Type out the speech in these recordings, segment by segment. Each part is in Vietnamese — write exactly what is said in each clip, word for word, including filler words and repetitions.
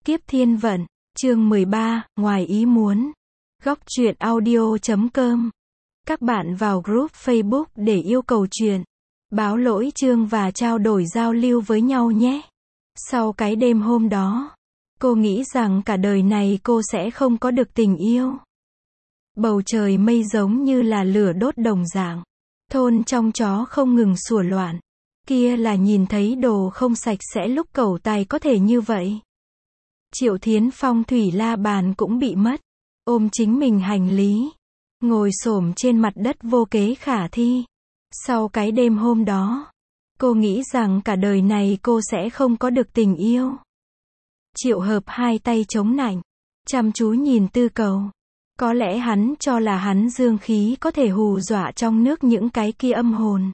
Kiếp Thiên Vận, chương mười ba, ngoài ý muốn. Góc truyện audio chấm com. Các bạn vào group Facebook để yêu cầu truyện, báo lỗi chương và trao đổi giao lưu với nhau nhé. Sau cái đêm hôm đó, cô nghĩ rằng cả đời này cô sẽ không có được tình yêu. Bầu trời mây giống như là lửa đốt đồng dạng. Thôn trong chó không ngừng sủa loạn. Kia là nhìn thấy đồ không sạch sẽ lúc cẩu tài có thể như vậy. Triệu Thiến phong thủy la bàn cũng bị mất. Ôm chính mình hành lý. Ngồi xổm trên mặt đất vô kế khả thi. Sau cái đêm hôm đó, cô nghĩ rằng cả đời này cô sẽ không có được tình yêu. Triệu Hợp hai tay chống nạnh, chăm chú nhìn Tư Cầu. Có lẽ hắn cho là hắn dương khí có thể hù dọa trong nước những cái kia âm hồn.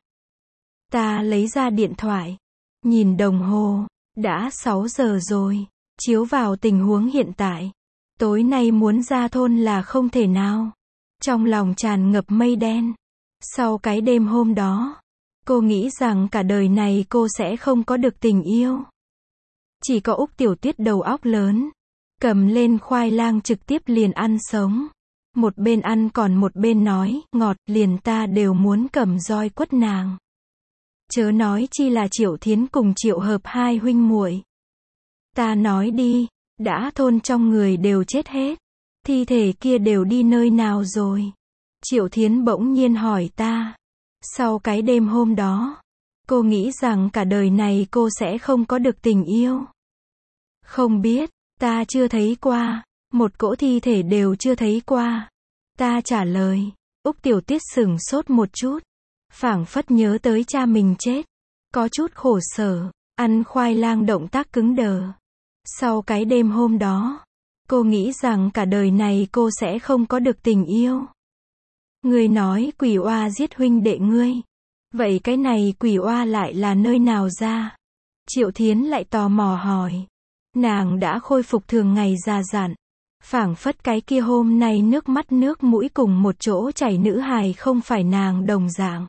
Ta lấy ra điện thoại, nhìn đồng hồ, đã sáu giờ rồi, chiếu vào tình huống hiện tại. Tối nay muốn ra thôn là không thể nào. Trong lòng tràn ngập mây đen. Sau cái đêm hôm đó, cô nghĩ rằng cả đời này cô sẽ không có được tình yêu. Chỉ có Úc Tiểu Tiết đầu óc lớn, cầm lên khoai lang trực tiếp liền ăn sống. Một bên ăn còn một bên nói, ngọt, liền ta đều muốn cầm roi quất nàng. Chớ nói chi là Triệu Thiến cùng Triệu Hợp hai huynh muội. Ta nói đi, đã thôn trong người đều chết hết. Thi thể kia đều đi nơi nào rồi? Triệu Thiến bỗng nhiên hỏi ta. Sau cái đêm hôm đó, cô nghĩ rằng cả đời này cô sẽ không có được tình yêu. Không biết, ta chưa thấy qua. Một cỗ thi thể đều chưa thấy qua. Ta trả lời. Úc Tiểu Tiết sửng sốt một chút. Phảng phất nhớ tới cha mình chết. Có chút khổ sở. Ăn khoai lang động tác cứng đờ. Sau cái đêm hôm đó, cô nghĩ rằng cả đời này cô sẽ không có được tình yêu. Ngươi nói quỷ oa giết huynh đệ ngươi. Vậy cái này quỷ oa lại là nơi nào ra? Triệu Thiến lại tò mò hỏi. Nàng đã khôi phục thường ngày già dặn. Phảng phất cái kia hôm nay nước mắt nước mũi cùng một chỗ chảy nữ hài không phải nàng đồng dạng.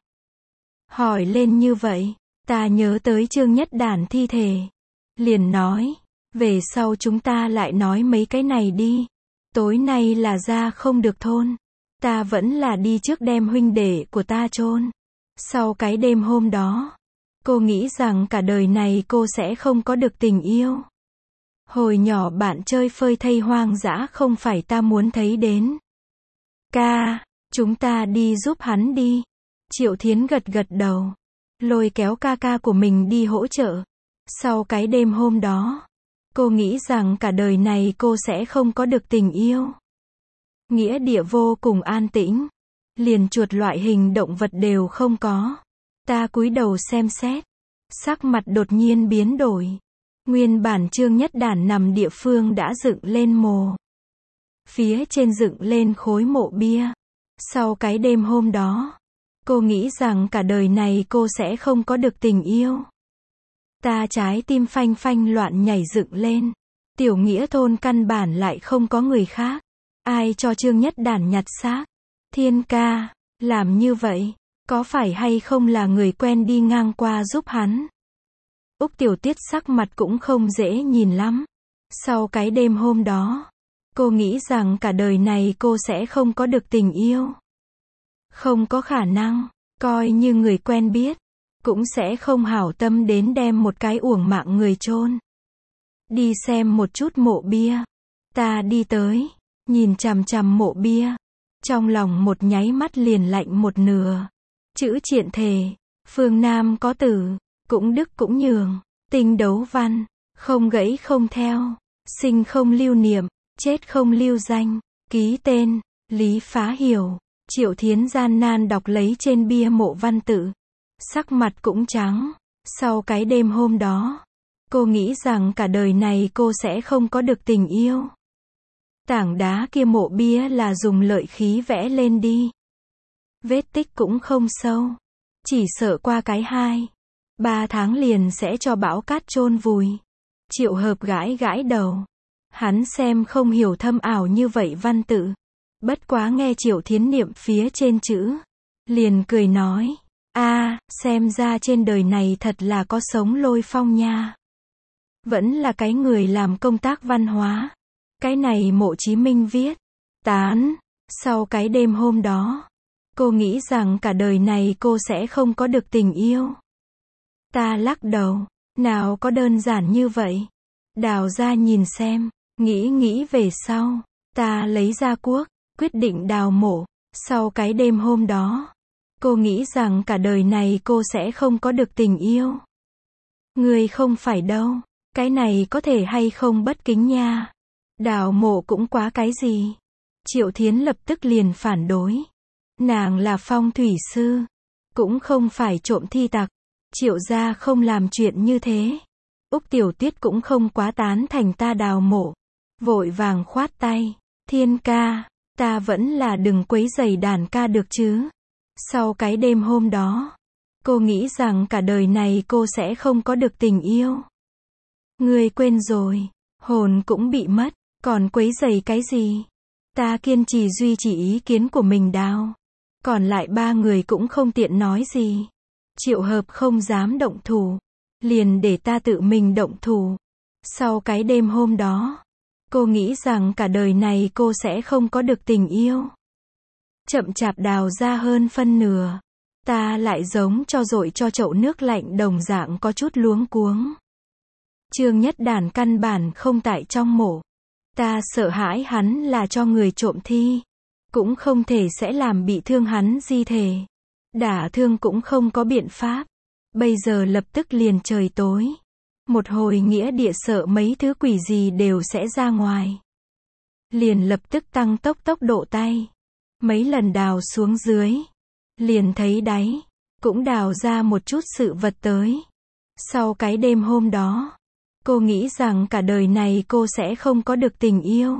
Hỏi lên như vậy, ta nhớ tới Trương Nhất Đản thi thể. Liền nói, về sau chúng ta lại nói mấy cái này đi. Tối nay là ra không được thôn. Ta vẫn là đi trước đem huynh đệ của ta chôn. Sau cái đêm hôm đó, cô nghĩ rằng cả đời này cô sẽ không có được tình yêu. Hồi nhỏ bạn chơi phơi thây hoang dã không phải ta muốn thấy đến. Ca, chúng ta đi giúp hắn đi. Triệu Thiến gật gật đầu. Lôi kéo ca ca của mình đi hỗ trợ. Sau cái đêm hôm đó, cô nghĩ rằng cả đời này cô sẽ không có được tình yêu. Nghĩa địa vô cùng an tĩnh. Liền chuột loại hình động vật đều không có. Ta cúi đầu xem xét. Sắc mặt đột nhiên biến đổi. Nguyên bản Trương Nhất Đản nằm địa phương đã dựng lên mồ. Phía trên dựng lên khối mộ bia. Sau cái đêm hôm đó, cô nghĩ rằng cả đời này cô sẽ không có được tình yêu. Ta trái tim phanh phanh loạn nhảy dựng lên. Tiểu Nghĩa thôn căn bản lại không có người khác. Ai cho Trương Nhất Đản nhặt xác? Thiên ca, làm như vậy, có phải hay không là người quen đi ngang qua giúp hắn? Úc Tiểu Tiết sắc mặt cũng không dễ nhìn lắm. Sau cái đêm hôm đó, cô nghĩ rằng cả đời này cô sẽ không có được tình yêu. Không có khả năng, coi như người quen biết, cũng sẽ không hảo tâm đến đem một cái uổng mạng người chôn. Đi xem một chút mộ bia. Ta đi tới, nhìn chằm chằm mộ bia. Trong lòng một nháy mắt liền lạnh một nửa. Chữ triện thề, phương Nam có tử, cũng đức cũng nhường, tinh đấu văn, không gãy không theo, sinh không lưu niệm, chết không lưu danh, ký tên, Lý Phá Hiểu. Triệu Thiến gian nan đọc lấy trên bia mộ văn tự. Sắc mặt cũng trắng. Sau cái đêm hôm đó, cô nghĩ rằng cả đời này cô sẽ không có được tình yêu. Tảng đá kia mộ bia là dùng lợi khí vẽ lên đi. Vết tích cũng không sâu. Chỉ sợ qua cái hai, ba tháng liền sẽ cho bão cát chôn vùi. Triệu Hợp gãi gãi đầu. Hắn xem không hiểu thâm ảo như vậy văn tự. Bất quá nghe Triệu Thiến niệm phía trên chữ. Liền cười nói. A, xem ra trên đời này thật là có sống lôi phong nha. Vẫn là cái người làm công tác văn hóa. Cái này Mộ Chí Minh viết. Tán. Sau cái đêm hôm đó, cô nghĩ rằng cả đời này cô sẽ không có được tình yêu. Ta lắc đầu. Nào có đơn giản như vậy. Đào ra nhìn xem. Nghĩ nghĩ về sau. Ta lấy ra cuốc. Quyết định đào mộ. Sau cái đêm hôm đó, cô nghĩ rằng cả đời này cô sẽ không có được tình yêu. Người không phải đâu. Cái này có thể hay không bất kính nha. Đào mộ cũng quá cái gì. Triệu Thiến lập tức liền phản đối. Nàng là phong thủy sư. Cũng không phải trộm thi tặc. Triệu gia không làm chuyện như thế. Úc Tiểu Tuyết cũng không quá tán thành ta đào mộ. Vội vàng khoát tay. Thiên ca, ta vẫn là đừng quấy rầy đàn ca được chứ. Sau cái đêm hôm đó, cô nghĩ rằng cả đời này cô sẽ không có được tình yêu. Ngươi quên rồi, hồn cũng bị mất, còn quấy rầy cái gì? Ta kiên trì duy trì ý kiến của mình đào. Còn lại ba người cũng không tiện nói gì. Triệu Hợp không dám động thủ. Liền để ta tự mình động thủ. Sau cái đêm hôm đó, cô nghĩ rằng cả đời này cô sẽ không có được tình yêu. Chậm chạp đào ra hơn phân nửa. Ta lại giống cho dội cho chậu nước lạnh đồng dạng có chút luống cuống. Trương Nhất Đản căn bản không tại trong mộ. Ta sợ hãi hắn là cho người trộm thi. Cũng không thể sẽ làm bị thương hắn di thể. Đả thương cũng không có biện pháp. Bây giờ lập tức liền trời tối. Một hồi nghĩa địa sợ mấy thứ quỷ gì đều sẽ ra ngoài. Liền lập tức tăng tốc tốc độ tay. Mấy lần đào xuống dưới. Liền thấy đáy. Cũng đào ra một chút sự vật tới. Sau cái đêm hôm đó, cô nghĩ rằng cả đời này cô sẽ không có được tình yêu.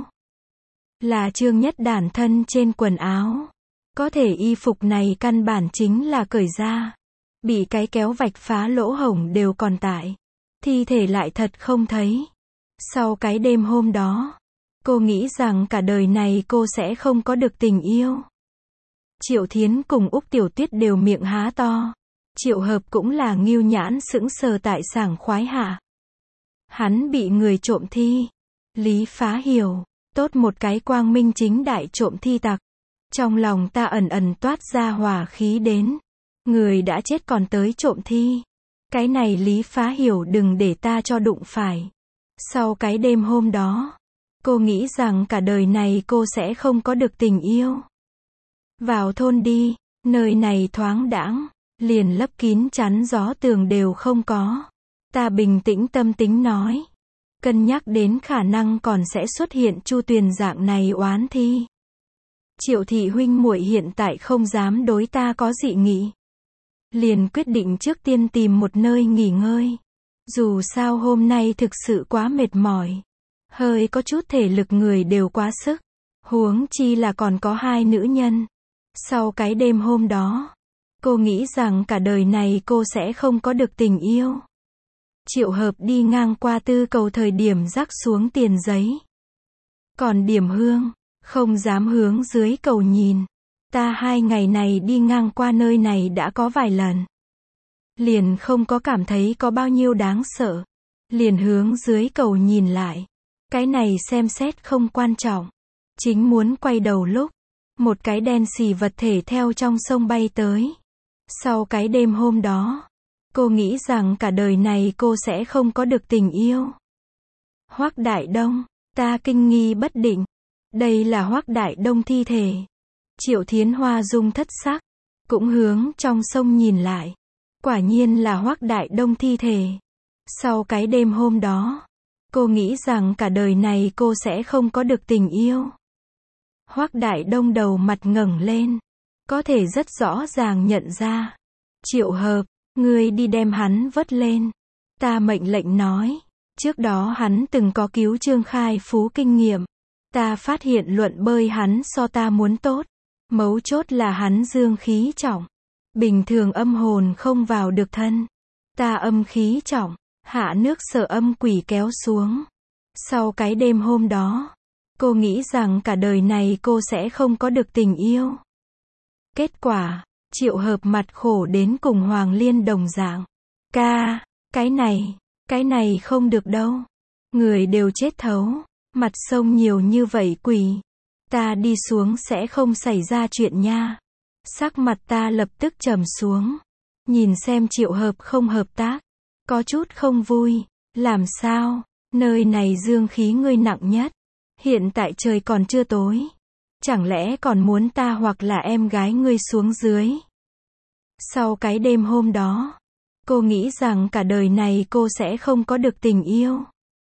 Là Trương Nhất Đản thân trên quần áo. Có thể y phục này căn bản chính là cởi ra. Bị cái kéo vạch phá lỗ hổng đều còn tại. Thi thể lại thật không thấy. Sau cái đêm hôm đó, cô nghĩ rằng cả đời này cô sẽ không có được tình yêu. Triệu Thiến cùng Úc Tiểu Tuyết đều miệng há to. Triệu Hợp cũng là nghêu nhãn sững sờ tại sảng khoái hạ. Hắn bị người trộm thi. Lý Phá hiểu. Tốt một cái quang minh chính đại trộm thi tặc. Trong lòng ta ẩn ẩn toát ra hỏa khí đến. Người đã chết còn tới trộm thi. Cái này Lý Phá hiểu đừng để ta cho đụng phải. Sau cái đêm hôm đó, cô nghĩ rằng cả đời này cô sẽ không có được tình yêu. Vào thôn đi, nơi này thoáng đãng, liền lấp kín chắn gió tường đều không có. Ta bình tĩnh tâm tính nói. Cân nhắc đến khả năng còn sẽ xuất hiện Chu Tuyền dạng này oán thi. Triệu thị huynh muội hiện tại không dám đối ta có dị nghị. Liền quyết định trước tiên tìm một nơi nghỉ ngơi. Dù sao hôm nay thực sự quá mệt mỏi. Hơi có chút thể lực người đều quá sức. Huống chi là còn có hai nữ nhân. Sau cái đêm hôm đó, cô nghĩ rằng cả đời này cô sẽ không có được tình yêu. Triệu Hợp đi ngang qua Tư Cầu thời điểm rắc xuống tiền giấy. Còn Điểm Hương, không dám hướng dưới cầu nhìn. Ta hai ngày này đi ngang qua nơi này đã có vài lần. Liền không có cảm thấy có bao nhiêu đáng sợ. Liền hướng dưới cầu nhìn lại. Cái này xem xét không quan trọng. Chính muốn quay đầu lúc, một cái đen xì vật thể theo trong sông bay tới. Sau cái đêm hôm đó, cô nghĩ rằng cả đời này cô sẽ không có được tình yêu. Hoắc Đại Đông, ta kinh nghi bất định. Đây là Hoắc Đại Đông thi thể. Triệu Thiến Hoa dung thất sắc, cũng hướng trong sông nhìn lại. Quả nhiên là Hoắc Đại Đông thi thể. Sau cái đêm hôm đó, cô nghĩ rằng cả đời này cô sẽ không có được tình yêu. Hoắc Đại Đông đầu mặt ngẩng lên, có thể rất rõ ràng nhận ra. Triệu Hợp, ngươi đi đem hắn vớt lên. Ta mệnh lệnh nói, trước đó hắn từng có cứu Trương Khai Phú kinh nghiệm. Ta phát hiện luận bơi hắn so ta muốn tốt. Mấu chốt là hắn dương khí trọng. Bình thường âm hồn không vào được thân. Ta âm khí trọng, hạ nước sợ âm quỷ kéo xuống. Sau cái đêm hôm đó, cô nghĩ rằng cả đời này cô sẽ không có được tình yêu. Kết quả, Triệu Hợp mặt khổ đến cùng Hoàng Liên đồng dạng. Ca, cái này, Cái này không được đâu. Người đều chết thấu. Mặt sông nhiều như vậy quỷ. Ta đi xuống sẽ không xảy ra chuyện nha. Sắc mặt ta lập tức trầm xuống. Nhìn xem Triệu Hợp không hợp tác. Có chút không vui. Làm sao? Nơi này dương khí ngươi nặng nhất. Hiện tại trời còn chưa tối. Chẳng lẽ còn muốn ta hoặc là em gái ngươi xuống dưới? Sau cái đêm hôm đó, cô nghĩ rằng cả đời này cô sẽ không có được tình yêu.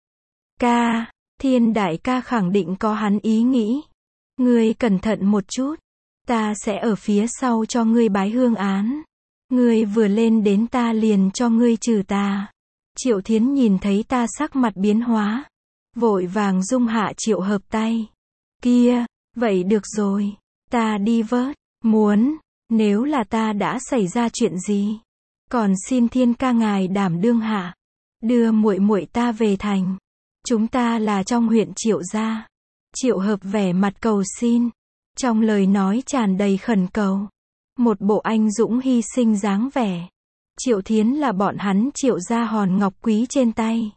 Ca, Thiên đại ca khẳng định có hắn ý nghĩ. Ngươi cẩn thận một chút. Ta sẽ ở phía sau cho ngươi bái hương án. Ngươi vừa lên đến ta liền cho ngươi trừ tà. Triệu Thiến nhìn thấy ta sắc mặt biến hóa. Vội vàng dung hạ Triệu Hợp tay. Kia, vậy được rồi. Ta đi vớt. Muốn, nếu là ta đã xảy ra chuyện gì. Còn xin Thiên ca ngài đảm đương hạ. Đưa muội muội ta về thành. Chúng ta là trong huyện Triệu gia. Triệu Hợp vẻ mặt cầu xin. Trong lời nói tràn đầy khẩn cầu. Một bộ anh dũng hy sinh dáng vẻ. Triệu Thiến là bọn hắn Triệu gia hòn ngọc quý trên tay.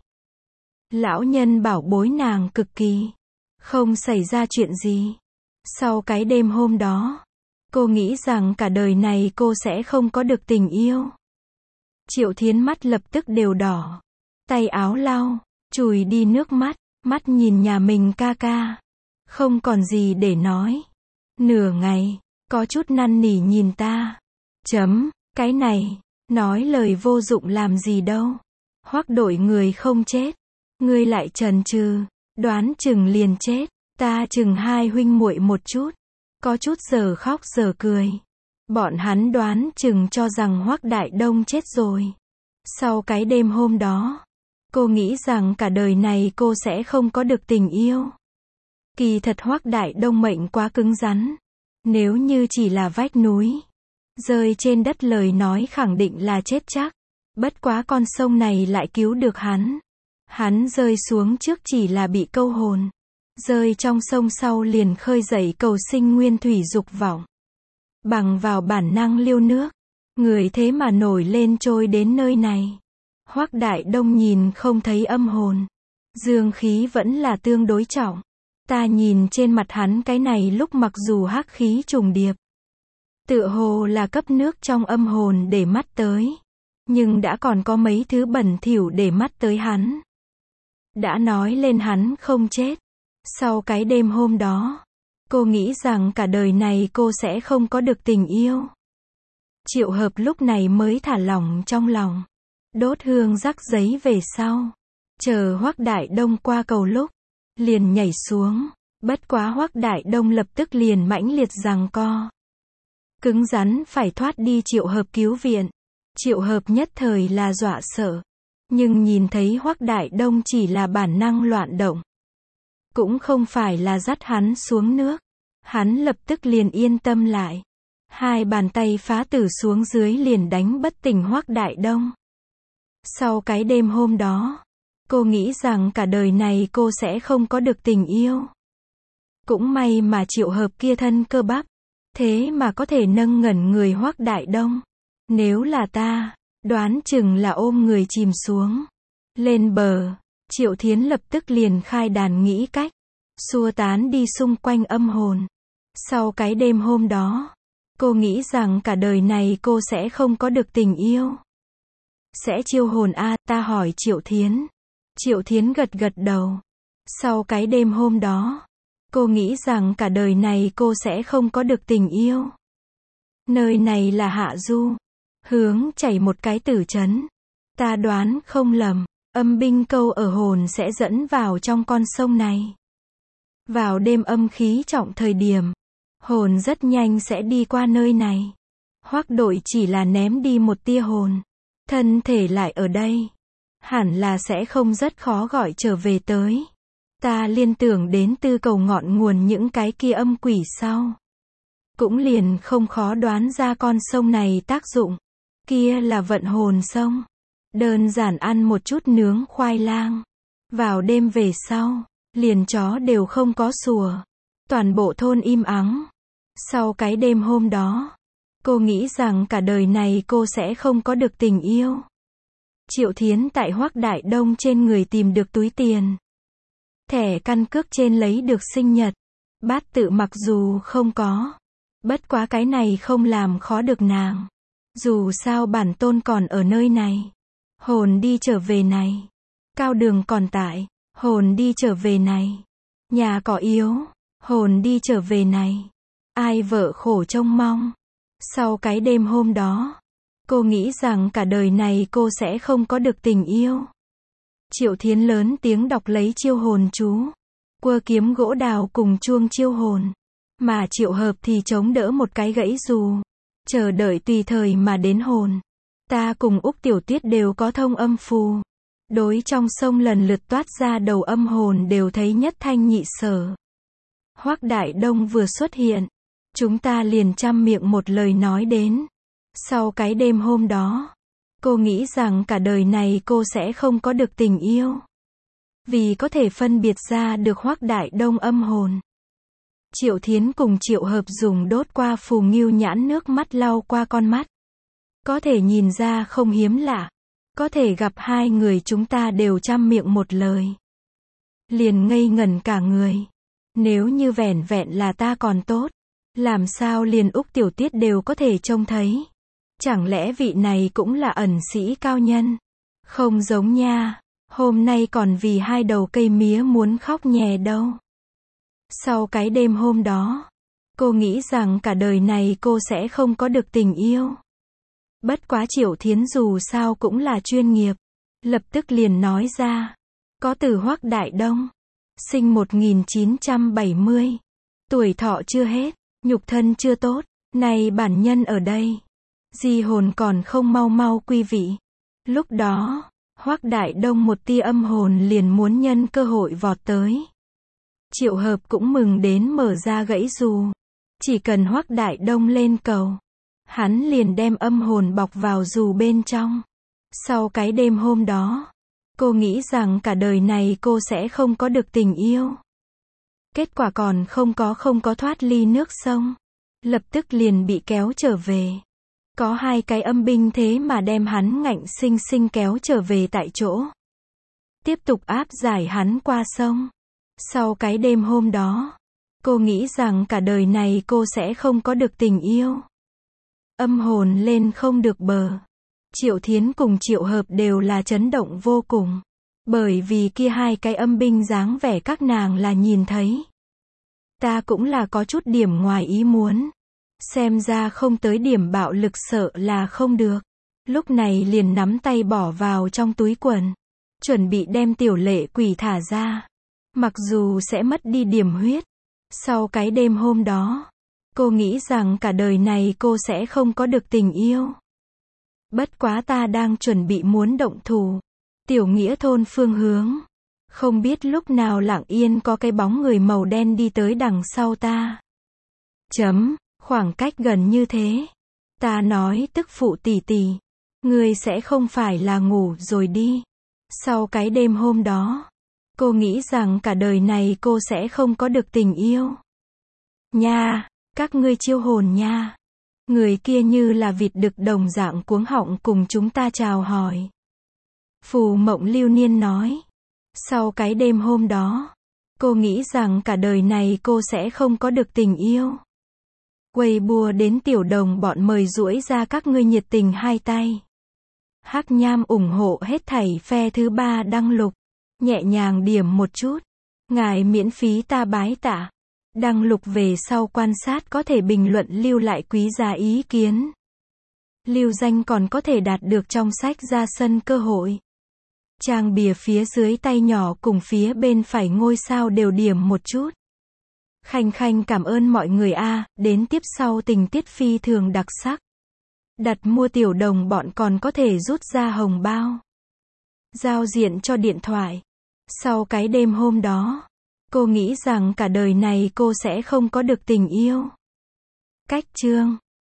Lão nhân bảo bối nàng cực kỳ. Không xảy ra chuyện gì. Sau cái đêm hôm đó, cô nghĩ rằng cả đời này cô sẽ không có được tình yêu. Triệu Thiến mắt lập tức đều đỏ. Tay áo lau, chùi đi nước mắt, mắt nhìn nhà mình ca ca. Không còn gì để nói. Nửa ngày, có chút năn nỉ nhìn ta. Chấm, cái này, nói lời vô dụng làm gì đâu. Hoắc đội người không chết. Ngươi lại chần chừ, đoán chừng liền chết. Ta chừng hai huynh muội một chút. Có chút giờ khóc giờ cười. Bọn hắn đoán chừng cho rằng Hoắc Đại Đông chết rồi. Sau cái đêm hôm đó, cô nghĩ rằng cả đời này cô sẽ không có được tình yêu. Kỳ thật Hoắc Đại Đông mệnh quá cứng rắn. Nếu như chỉ là vách núi rơi trên đất lời nói khẳng định là chết chắc. Bất quá con sông này lại cứu được hắn. Hắn rơi xuống trước chỉ là bị câu hồn. Rơi trong sông sau liền khơi dậy cầu sinh nguyên thủy dục vọng. Bằng vào bản năng liêu nước. Người thế mà nổi lên trôi đến nơi này. Hoắc Đại Đông nhìn không thấy âm hồn. Dương khí vẫn là tương đối trọng. Ta nhìn trên mặt hắn cái này lúc mặc dù hắc khí trùng điệp. Tựa hồ là cấp nước trong âm hồn để mắt tới. Nhưng đã còn có mấy thứ bẩn thỉu để mắt tới hắn. Đã nói lên hắn không chết. Sau cái đêm hôm đó, cô nghĩ rằng cả đời này cô sẽ không có được tình yêu. Triệu Hợp lúc này mới thả lỏng trong lòng. Đốt hương rắc giấy về sau. Chờ Hoắc Đại Đông qua cầu lúc. Liền nhảy xuống. Bất quá Hoắc Đại Đông lập tức liền mãnh liệt giằng co. Cứng rắn phải thoát đi Triệu Hợp cứu viện. Triệu Hợp nhất thời là dọa sợ. Nhưng nhìn thấy Hoắc Đại Đông chỉ là bản năng loạn động. Cũng không phải là dắt hắn xuống nước. Hắn lập tức liền yên tâm lại. Hai bàn tay phá tử xuống dưới liền đánh bất tỉnh Hoắc Đại Đông. Sau cái đêm hôm đó, cô nghĩ rằng cả đời này cô sẽ không có được tình yêu. Cũng may mà Triệu Hợp kia thân cơ bắp. Thế mà có thể nâng ngẩn người Hoắc Đại Đông. Nếu là ta, đoán chừng là ôm người chìm xuống. Lên bờ, Triệu Thiến lập tức liền khai đàn nghĩ cách. Xua tán đi xung quanh âm hồn. Sau cái đêm hôm đó, cô nghĩ rằng cả đời này cô sẽ không có được tình yêu. Sẽ chiêu hồn a, ta hỏi Triệu Thiến. Triệu Thiến gật gật đầu. Sau cái đêm hôm đó, cô nghĩ rằng cả đời này cô sẽ không có được tình yêu. Nơi này là Hạ Du. Hướng chảy một cái tử trấn. Ta đoán không lầm, âm binh câu ở hồn sẽ dẫn vào trong con sông này. Vào đêm âm khí trọng thời điểm, hồn rất nhanh sẽ đi qua nơi này. Hoắc đội chỉ là ném đi một tia hồn. Thân thể lại ở đây. Hẳn là sẽ không rất khó gọi trở về tới. Ta liên tưởng đến tư cầu ngọn nguồn những cái kia âm quỷ sau. Cũng liền không khó đoán ra con sông này tác dụng. Kia là vận hồn sông. Đơn giản ăn một chút nướng khoai lang. Vào đêm về sau, liền chó đều không có sủa. Toàn bộ thôn im ắng. Sau cái đêm hôm đó, cô nghĩ rằng cả đời này cô sẽ không có được tình yêu. Triệu Thiến tại Hoắc Đại Đông trên người tìm được túi tiền. Thẻ căn cước trên lấy được sinh nhật. Bát tự mặc dù không có. Bất quá cái này không làm khó được nàng. Dù sao bản tôn còn ở nơi này. Hồn đi trở về này. Cao đường còn tại. Hồn đi trở về này. Nhà cỏ yếu. Hồn đi trở về này. Ai vợ khổ trông mong. Sau cái đêm hôm đó, cô nghĩ rằng cả đời này cô sẽ không có được tình yêu. Triệu Thiến lớn tiếng đọc lấy chiêu hồn chú. Quơ kiếm gỗ đào cùng chuông chiêu hồn. Mà Triệu Hợp thì chống đỡ một cái gãy dù. Chờ đợi tùy thời mà đến hồn. Ta cùng Úc Tiểu Tuyết đều có thông âm phù. Đối trong sông lần lượt toát ra đầu âm hồn đều thấy nhất thanh nhị sở. Hoắc Đại Đông vừa xuất hiện. Chúng ta liền trăm miệng một lời nói đến. Sau cái đêm hôm đó, cô nghĩ rằng cả đời này cô sẽ không có được tình yêu. Vì có thể phân biệt ra được Hoắc Đại Đông âm hồn. Triệu Thiến cùng Triệu Hợp dùng đốt qua phù ngưu nhãn nước mắt lau qua con mắt. Có thể nhìn ra không hiếm lạ. Có thể gặp hai người chúng ta đều trăm miệng một lời. Liền ngây ngẩn cả người. Nếu như vẻn vẹn là ta còn tốt. Làm sao liền Úc Tiểu Tiết đều có thể trông thấy. Chẳng lẽ vị này cũng là ẩn sĩ cao nhân? Không giống nha. Hôm nay còn vì hai đầu cây mía muốn khóc nhè đâu. Sau cái đêm hôm đó, cô nghĩ rằng cả đời này cô sẽ không có được tình yêu. Bất quá Triệu Thiến dù sao cũng là chuyên nghiệp. Lập tức liền nói ra. Có từ Hoắc Đại Đông. Sinh một nghìn chín trăm bảy mươi. Tuổi thọ chưa hết. Nhục thân chưa tốt. Này bản nhân ở đây. Di hồn còn không mau mau quy vị. Lúc đó, Hoắc Đại Đông một tia âm hồn liền muốn nhân cơ hội vọt tới. Triệu Hợp cũng mừng đến mở ra gãy dù. Chỉ cần Hoắc Đại Đông lên cầu. Hắn liền đem âm hồn bọc vào dù bên trong. Sau cái đêm hôm đó, cô nghĩ rằng cả đời này cô sẽ không có được tình yêu. Kết quả còn không có không có thoát ly nước sông. Lập tức liền bị kéo trở về. Có hai cái âm binh thế mà đem hắn ngạnh sinh sinh kéo trở về tại chỗ. Tiếp tục áp giải hắn qua sông. Sau cái đêm hôm đó, cô nghĩ rằng cả đời này cô sẽ không có được tình yêu. Âm hồn lên không được bờ. Triệu Thiến cùng Triệu Hợp đều là chấn động vô cùng. Bởi vì kia hai cái âm binh dáng vẻ các nàng là nhìn thấy. Ta cũng là có chút điểm ngoài ý muốn. Xem ra không tới điểm bạo lực sợ là không được. Lúc này liền nắm tay bỏ vào trong túi quần. Chuẩn bị đem tiểu lệ quỷ thả ra. Mặc dù sẽ mất đi điểm huyết. Sau cái đêm hôm đó, cô nghĩ rằng cả đời này cô sẽ không có được tình yêu. Bất quá ta đang chuẩn bị muốn động thủ. Tiểu nghĩa thôn phương hướng. Không biết lúc nào lặng yên có cái bóng người màu đen đi tới đằng sau ta. Chấm, khoảng cách gần như thế. Ta nói tức phụ tỷ tỷ. Ngươi sẽ không phải là ngủ rồi đi. Sau cái đêm hôm đó, cô nghĩ rằng cả đời này cô sẽ không có được tình yêu. Nha, các ngươi chiêu hồn nha. Người kia như là vịt đực đồng dạng cuống họng cùng chúng ta chào hỏi. Phù Mộng Lưu Niên nói. Sau cái đêm hôm đó, cô nghĩ rằng cả đời này cô sẽ không có được tình yêu. Quầy bùa đến tiểu đồng bọn mời duỗi ra các ngươi nhiệt tình hai tay. Hắc Nham ủng hộ hết thảy phe thứ ba đăng lục. Nhẹ nhàng điểm một chút. Ngài miễn phí ta bái tạ. Đăng lục về sau quan sát có thể bình luận lưu lại quý giá ý kiến. Lưu danh còn có thể đạt được trong sách ra sân cơ hội. Trang bìa phía dưới tay nhỏ cùng phía bên phải ngôi sao đều điểm một chút. Khanh khanh cảm ơn mọi người a, đến tiếp sau tình tiết phi thường đặc sắc. Đặt mua tiểu đồng bọn còn có thể rút ra hồng bao. Giao diện cho điện thoại. Sau cái đêm hôm đó, cô nghĩ rằng cả đời này cô sẽ không có được tình yêu. Cách chương